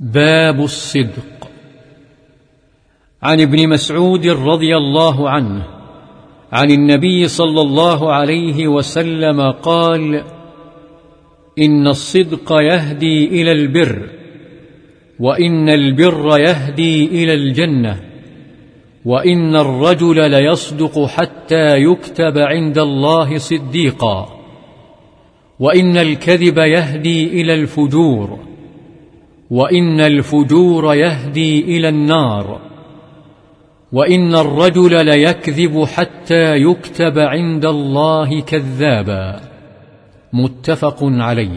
باب الصدق. عن ابن مسعود رضي الله عنه عن النبي صلى الله عليه وسلم قال: إن الصدق يهدي إلى البر، وإن البر يهدي إلى الجنة، وإن الرجل ليصدق حتى يكتب عند الله صديقا، وإن الكذب يهدي إلى الفجور، وإن الفجور يهدي إلى النار، وإن الرجل ليكذب حتى يكتب عند الله كذابا. متفق عليه.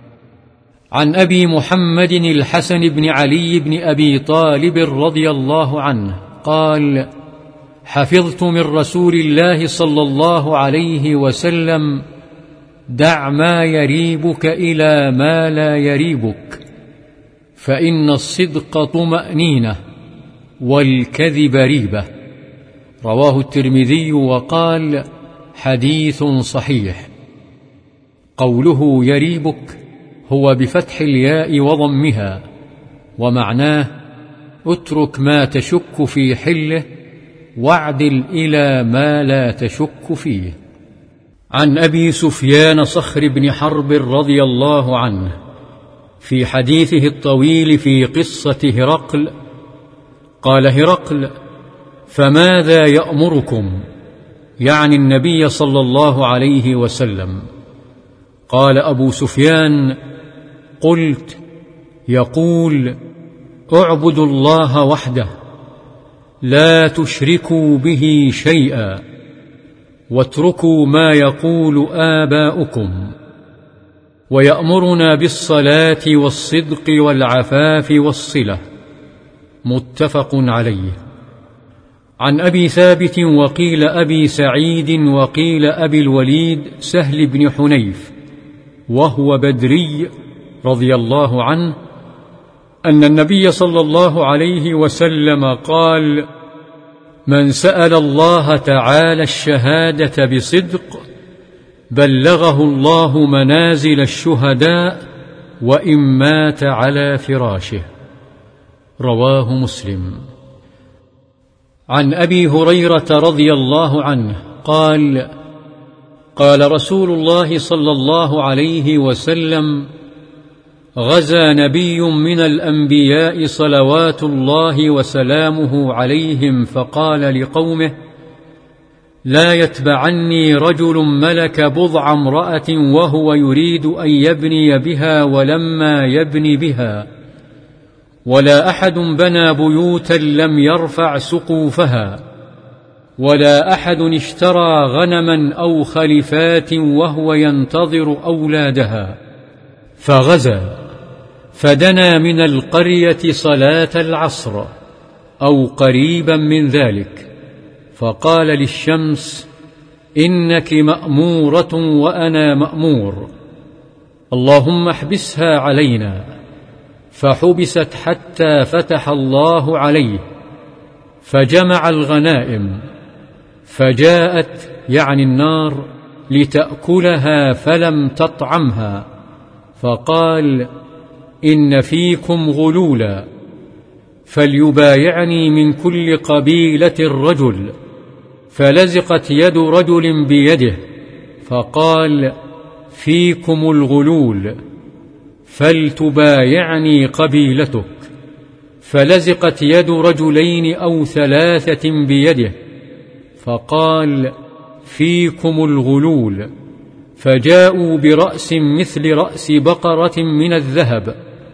عن أبي محمد الحسن بن علي بن أبي طالب رضي الله عنه قال: حفظت من رسول الله صلى الله عليه وسلم: دع ما يريبك إلى ما لا يريبك، فإن الصدق طمأنينة والكذب ريبة. رواه الترمذي وقال: حديث صحيح. قوله يريبك هو بفتح الياء وضمها، ومعناه: اترك ما تشك في حله واعدل إلى ما لا تشك فيه. عن أبي سفيان صخر بن حرب رضي الله عنه في حديثه الطويل في قصة هرقل قال هرقل: فماذا يأمركم؟ يعني النبي صلى الله عليه وسلم. قال أبو سفيان: قلت: يقول: اعبدوا الله وحده، لا تشركوا به شيئا، واتركوا ما يقول آباؤكم، ويأمرنا بالصلاة والصدق والعفاف والصلة. متفق عليه. عن أبي ثابت وقيل أبي سعيد وقيل أبي الوليد سهل بن حنيف وهو بدري رضي الله عنه أن النبي صلى الله عليه وسلم قال: من سأل الله تعالى الشهادة بصدق بلغه الله منازل الشهداء وإن مات على فراشه. رواه مسلم. عن أبي هريرة رضي الله عنه قال: قال رسول الله صلى الله عليه وسلم: غزا نبي من الأنبياء صلوات الله وسلامه عليهم فقال لقومه: لا يتبعني رجل ملك بضع امرأة وهو يريد أن يبني بها ولما يبني بها، ولا أحد بنى بيوتا لم يرفع سقوفها، ولا أحد اشترى غنما أو خلفات وهو ينتظر أولادها، فغزا فدنا من القرية صلاة العصر أو قريبا من ذلك، فقال للشمس: إنك مأمورة وأنا مأمور، اللهم احبسها علينا. فحبست حتى فتح الله عليه، فجمع الغنائم، فجاءت يعني النار لتأكلها فلم تطعمها، فقال: إن فيكم غلولا، فليبايعني من كل قبيلة رجل. فلزقت يد رجل بيده، فقال: فيكم الغلول، فلتبايعني قبيلتك. فلزقت يد رجلين أو ثلاثة بيده، فقال: فيكم الغلول. فجاءوا برأس مثل رأس بقرة من الذهب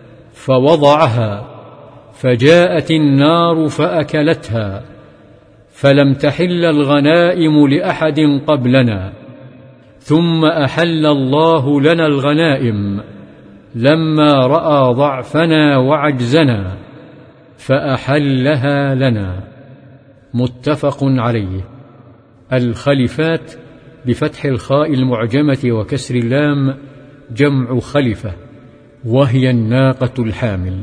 فوضعها، فجاءت النار فأكلتها، فلم تحل الغنائم لأحد قبلنا، ثم أحل الله لنا الغنائم لما رأى ضعفنا وعجزنا فأحلها لنا. متفق عليه. الخلفات بفتح الخاء المعجمة وكسر اللام جمع خلفة، وهي الناقة الحامل.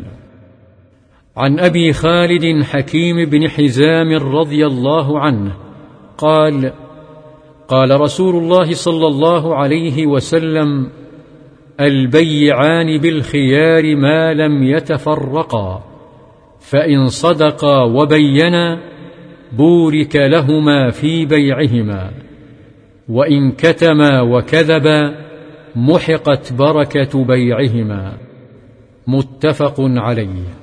عن أبي خالد حكيم بن حزام رضي الله عنه قال: قال رسول الله صلى الله عليه وسلم: البيعان بالخيار ما لم يتفرقا، فإن صدقا وبينا بورك لهما في بيعهما، وإن كتما وكذبا محقت بركة بيعهما. متفق عليه.